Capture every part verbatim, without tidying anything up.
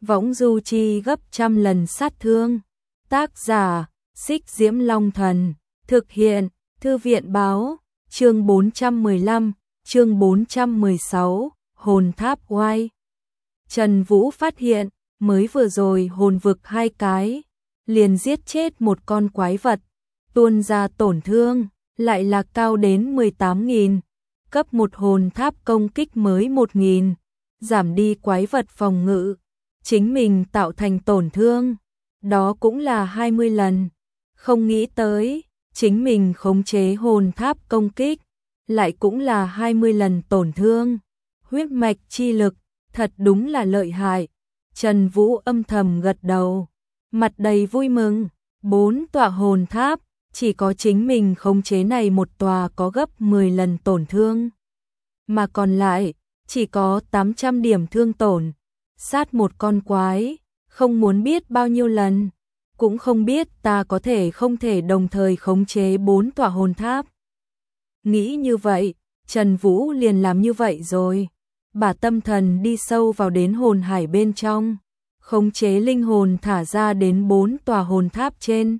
võng du chi gấp trăm lần sát thương. Tác giả, Xích Diễm Long Thần, thực hiện, Thư viện báo, chương bốn trăm mười lăm, chương bốn trăm mười sáu, hồn tháp oai. Trần Vũ phát hiện, mới vừa rồi hồn vực hai cái, liền giết chết một con quái vật, tuôn ra tổn thương, lại là cao đến mười tám nghìn, cấp một hồn tháp công kích mới một nghìn, giảm đi quái vật phòng ngự, chính mình tạo thành tổn thương, đó cũng là hai mươi lần, không nghĩ tới, chính mình khống chế hồn tháp công kích, lại cũng là hai mươi lần tổn thương, huyết mạch chi lực, thật đúng là lợi hại. Trần Vũ âm thầm gật đầu, mặt đầy vui mừng, bốn tọa hồn tháp, chỉ có chính mình khống chế này một tòa có gấp mười lần tổn thương, mà còn lại, chỉ có tám trăm điểm thương tổn, sát một con quái, không muốn biết bao nhiêu lần, cũng không biết ta có thể không thể đồng thời khống chế bốn tọa hồn tháp. Nghĩ như vậy, Trần Vũ liền làm như vậy rồi, bà tâm thần đi sâu vào đến hồn hải bên trong, khống chế linh hồn thả ra đến bốn tòa hồn tháp trên.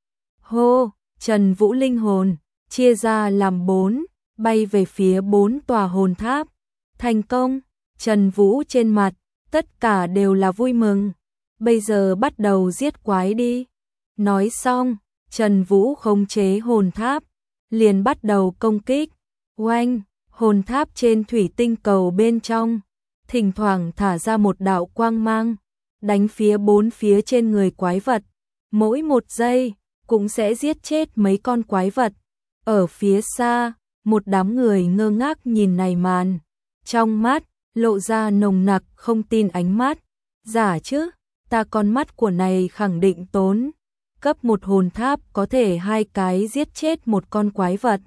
Hô, Trần Vũ linh hồn, chia ra làm bốn, bay về phía bốn tòa hồn tháp. Thành công, Trần Vũ trên mặt, tất cả đều là vui mừng. Bây giờ bắt đầu giết quái đi. Nói xong, Trần Vũ khống chế hồn tháp, liền bắt đầu công kích. Oanh, hồn tháp trên thủy tinh cầu bên trong, thỉnh thoảng thả ra một đạo quang mang, đánh phía bốn phía trên người quái vật. Mỗi một giây, cũng sẽ giết chết mấy con quái vật. Ở phía xa, một đám người ngơ ngác nhìn này màn. Trong mắt, lộ ra nồng nặc không tin ánh mắt. Giả chứ, ta con mắt của này khẳng định tốn. Cấp một hồn tháp có thể hai cái giết chết một con quái vật.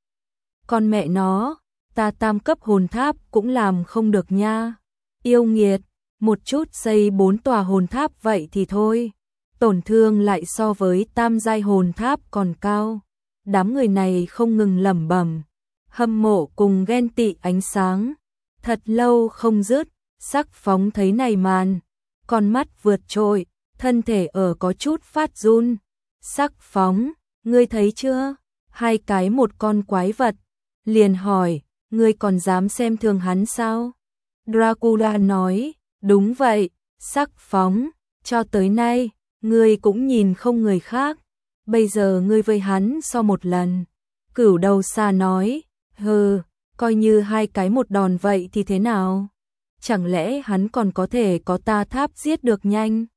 Con mẹ nó, ta tam cấp hồn tháp cũng làm không được nha. Yêu nghiệt, một chút xây bốn tòa hồn tháp vậy thì thôi. Tổn thương lại so với tam giai hồn tháp còn cao. Đám người này không ngừng lẩm bẩm, hâm mộ cùng ghen tị ánh sáng. Thật lâu không dứt, Sắc Phóng thấy này màn, con mắt vượt trội, thân thể ở có chút phát run. Sắc Phóng, ngươi thấy chưa? Hai cái một con quái vật. Liền hỏi, ngươi còn dám xem thường hắn sao? Dracula nói, đúng vậy, Sắc Phóng, cho tới nay, ngươi cũng nhìn không người khác. Bây giờ ngươi với hắn so một lần. Cửu Đầu Xà nói, hừ, coi như hai cái một đòn vậy thì thế nào? Chẳng lẽ hắn còn có thể có ta tháp giết được nhanh?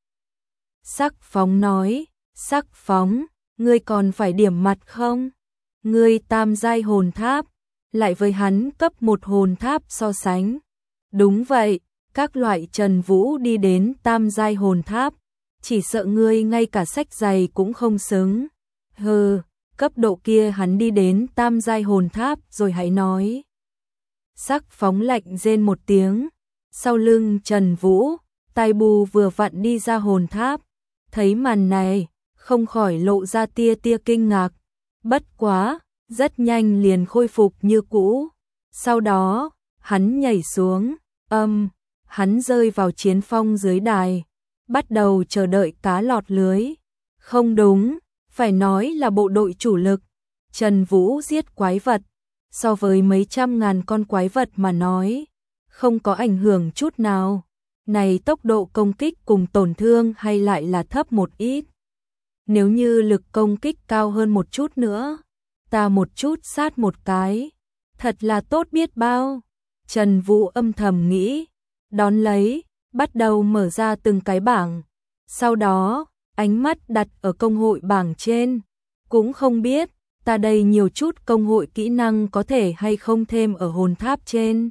Sắc Phóng nói, Sắc Phóng, ngươi còn phải điểm mặt không? Ngươi tam giai hồn tháp, lại với hắn cấp một hồn tháp so sánh. Đúng vậy, các loại Trần Vũ đi đến tam giai hồn tháp, chỉ sợ ngươi ngay cả sách giày cũng không xứng. Hừ, cấp độ kia hắn đi đến tam giai hồn tháp rồi hãy nói. Sắc Phóng lạnh rên một tiếng, sau lưng Trần Vũ, Tai Bù vừa vặn đi ra hồn tháp, thấy màn này, không khỏi lộ ra tia tia kinh ngạc. Bất quá, rất nhanh liền khôi phục như cũ. Sau đó, hắn nhảy xuống, âm, hắn rơi vào chiến phong dưới đài, bắt đầu chờ đợi cá lọt lưới. Không đúng, phải nói là bộ đội chủ lực. Trần Vũ giết quái vật, so với mấy trăm ngàn con quái vật mà nói, không có ảnh hưởng chút nào. Này tốc độ công kích cùng tổn thương hay lại là thấp một ít. Nếu như lực công kích cao hơn một chút nữa, ta một chút sát một cái, thật là tốt biết bao. Trần Vũ âm thầm nghĩ, đón lấy, bắt đầu mở ra từng cái bảng. Sau đó, ánh mắt đặt ở công hội bảng trên, cũng không biết, ta đây nhiều chút công hội kỹ năng có thể hay không thêm ở hồn tháp trên.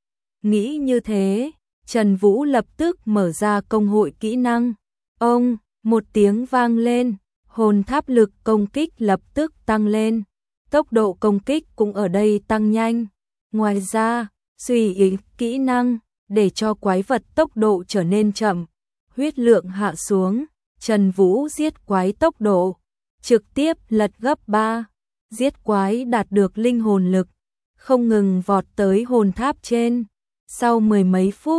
Nghĩ như thế, Trần Vũ lập tức mở ra công hội kỹ năng. Ông, một tiếng vang lên, hồn tháp lực công kích lập tức tăng lên. Tốc độ công kích cũng ở đây tăng nhanh. Ngoài ra, suy ý kỹ năng, để cho quái vật tốc độ trở nên chậm. Huyết lượng hạ xuống, Trần Vũ giết quái tốc độ, trực tiếp lật gấp ba. Giết quái đạt được linh hồn lực, không ngừng vọt tới hồn tháp trên. Sau mười mấy phút,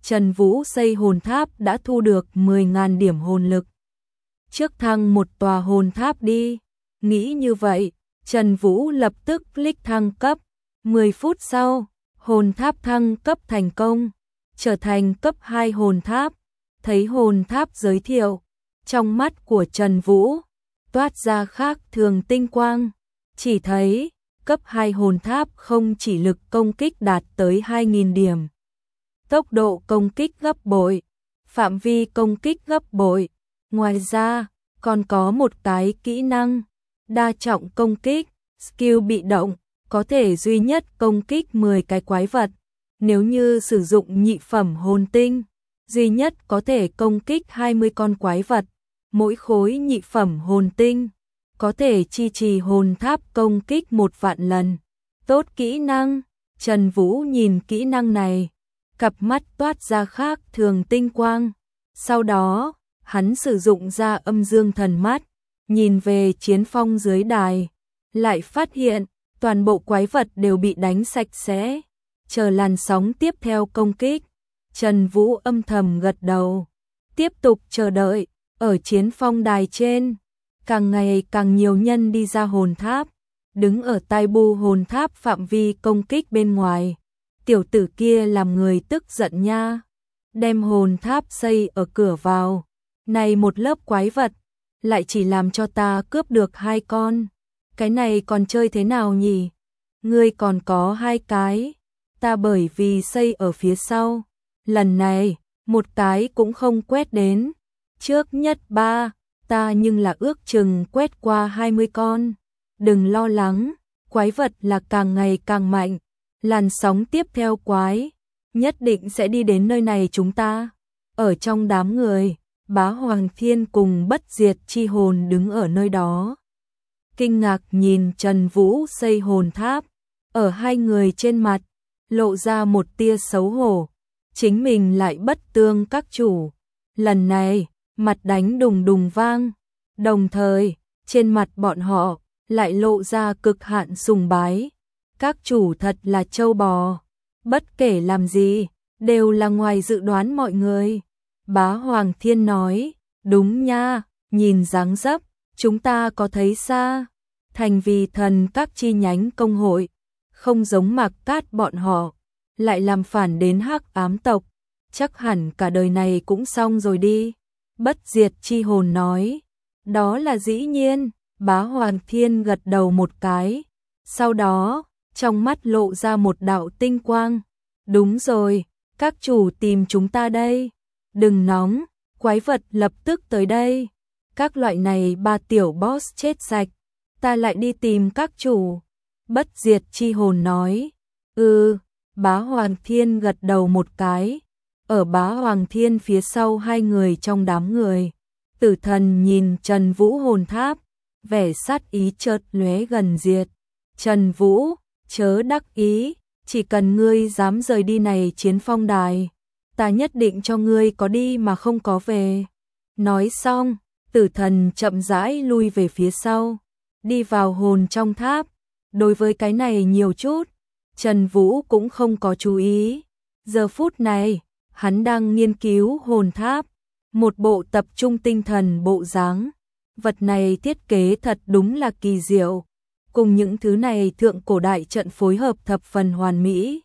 Trần Vũ xây hồn tháp đã thu được mười nghìn điểm hồn lực. Trước thăng một tòa hồn tháp đi. Nghĩ như vậy, Trần Vũ lập tức click thăng cấp. mười phút sau, hồn tháp thăng cấp thành công, trở thành cấp hai hồn tháp. Thấy hồn tháp giới thiệu, trong mắt của Trần Vũ toát ra khác thường tinh quang, chỉ thấy cấp hai hồn tháp không chỉ lực công kích đạt tới hai nghìn điểm, tốc độ công kích gấp bội, phạm vi công kích gấp bội, ngoài ra còn có một cái kỹ năng đa trọng công kích, skill bị động, có thể duy nhất công kích mười cái quái vật. Nếu như sử dụng nhị phẩm hồn tinh, duy nhất có thể công kích hai mươi con quái vật. Mỗi khối nhị phẩm hồn tinh có thể chi trì hồn tháp công kích một vạn lần. Tốt kỹ năng. Trần Vũ nhìn kỹ năng này, cặp mắt toát ra khác thường tinh quang. Sau đó, hắn sử dụng ra âm dương thần mắt, nhìn về chiến phong dưới đài, lại phát hiện toàn bộ quái vật đều bị đánh sạch sẽ. Chờ làn sóng tiếp theo công kích, Trần Vũ âm thầm gật đầu, tiếp tục chờ đợi. Ở chiến phong đài trên, càng ngày càng nhiều nhân đi ra hồn tháp, đứng ở tai bu hồn tháp phạm vi công kích bên ngoài. Tiểu tử kia làm người tức giận nha, đem hồn tháp xây ở cửa vào. Này một lớp quái vật, lại chỉ làm cho ta cướp được hai con. Cái này còn chơi thế nào nhỉ? Ngươi còn có hai cái, ta bởi vì xây ở phía sau. Lần này, một cái cũng không quét đến. Trước nhất ba, ta nhưng là ước chừng quét qua hai mươi con. Đừng lo lắng, quái vật là càng ngày càng mạnh. Làn sóng tiếp theo quái, nhất định sẽ đi đến nơi này chúng ta. Ở trong đám người, Bá Hoàng Thiên cùng Bất Diệt Chi Hồn đứng ở nơi đó. Kinh ngạc nhìn Trần Vũ xây hồn tháp, ở hai người trên mặt, lộ ra một tia xấu hổ. Chính mình lại bất tương các chủ. Lần này, mặt đánh đùng đùng vang, đồng thời, trên mặt bọn họ, lại lộ ra cực hạn sùng bái. Các chủ thật là trâu bò, bất kể làm gì, đều là ngoài dự đoán mọi người. Bá Hoàng Thiên nói, đúng nha, nhìn dáng dấp, chúng ta có thấy xa, thành vì thần các chi nhánh công hội, không giống Mạc Cát bọn họ, lại làm phản đến Hắc Ám tộc, chắc hẳn cả đời này cũng xong rồi đi. Bất Diệt Chi Hồn nói, đó là dĩ nhiên. Bá Hoàng Thiên gật đầu một cái, sau đó, trong mắt lộ ra một đạo tinh quang. Đúng rồi, các chủ tìm chúng ta đây. Đừng nóng, quái vật lập tức tới đây. Các loại này ba tiểu boss chết sạch, ta lại đi tìm các chủ. Bất Diệt Chi Hồn nói, ừ. Bá Hoàng Thiên gật đầu một cái. Ở Bá Hoàng Thiên phía sau hai người trong đám người, Tử Thần nhìn Trần Vũ hồn tháp, vẻ sát ý chợt lóe gần diệt. Trần Vũ, chớ đắc ý, chỉ cần ngươi dám rời đi này chiến phong đài, ta nhất định cho ngươi có đi mà không có về. Nói xong, Tử Thần chậm rãi lui về phía sau, đi vào hồn trong tháp. Đối với cái này nhiều chút, Trần Vũ cũng không có chú ý. Giờ phút này, hắn đang nghiên cứu hồn tháp, một bộ tập trung tinh thần bộ dáng. Vật này thiết kế thật đúng là kỳ diệu, cùng những thứ này thượng cổ đại trận phối hợp thập phần hoàn mỹ.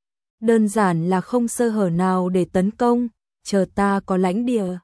Đơn giản là không sơ hở nào để tấn công, chờ ta có lãnh địa.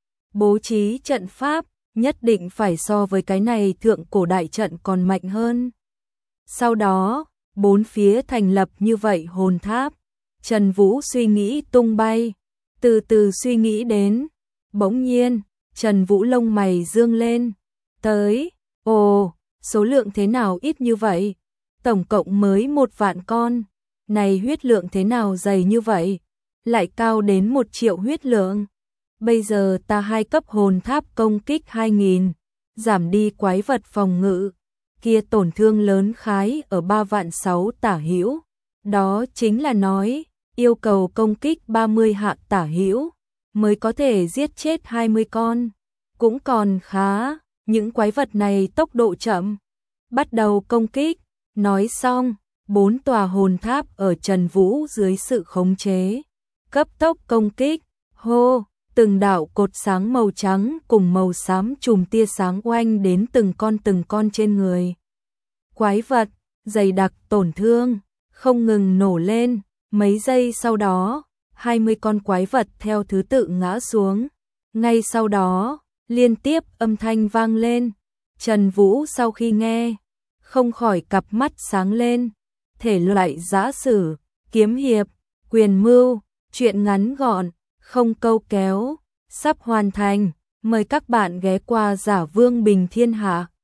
Bố trí trận pháp, nhất định phải so với cái này thượng cổ đại trận còn mạnh hơn. Sau đó, bốn phía thành lập như vậy hồn tháp. Trần Vũ suy nghĩ tung bay, từ từ suy nghĩ đến. Bỗng nhiên, Trần Vũ lông mày dương lên. Tới, ồ, số lượng thế nào ít như vậy? Tổng cộng mới một vạn con. Này huyết lượng thế nào dày như vậy? Lại cao đến một triệu huyết lượng. Bây giờ ta hai cấp hồn tháp công kích hai nghìn, giảm đi quái vật phòng ngự. Kia tổn thương lớn khái ở ba vạn sáu tả hữu. Đó chính là nói, yêu cầu công kích ba mươi hạ tả hữu, mới có thể giết chết hai mươi con. Cũng còn khá, những quái vật này tốc độ chậm. Bắt đầu công kích, nói xong, bốn tòa hồn tháp ở Trần Vũ dưới sự khống chế cấp tốc công kích, hô, từng đạo cột sáng màu trắng cùng màu xám chùm tia sáng oanh đến từng con từng con trên người. Quái vật, dày đặc tổn thương, không ngừng nổ lên, mấy giây sau đó, hai mươi con quái vật theo thứ tự ngã xuống. Ngay sau đó, liên tiếp âm thanh vang lên, Trần Vũ sau khi nghe, không khỏi cặp mắt sáng lên, thể loại giã sử, kiếm hiệp, quyền mưu, truyện ngắn gọn, không câu kéo, sắp hoàn thành, mời các bạn ghé qua Giả Vương Bình Thiên Hạ.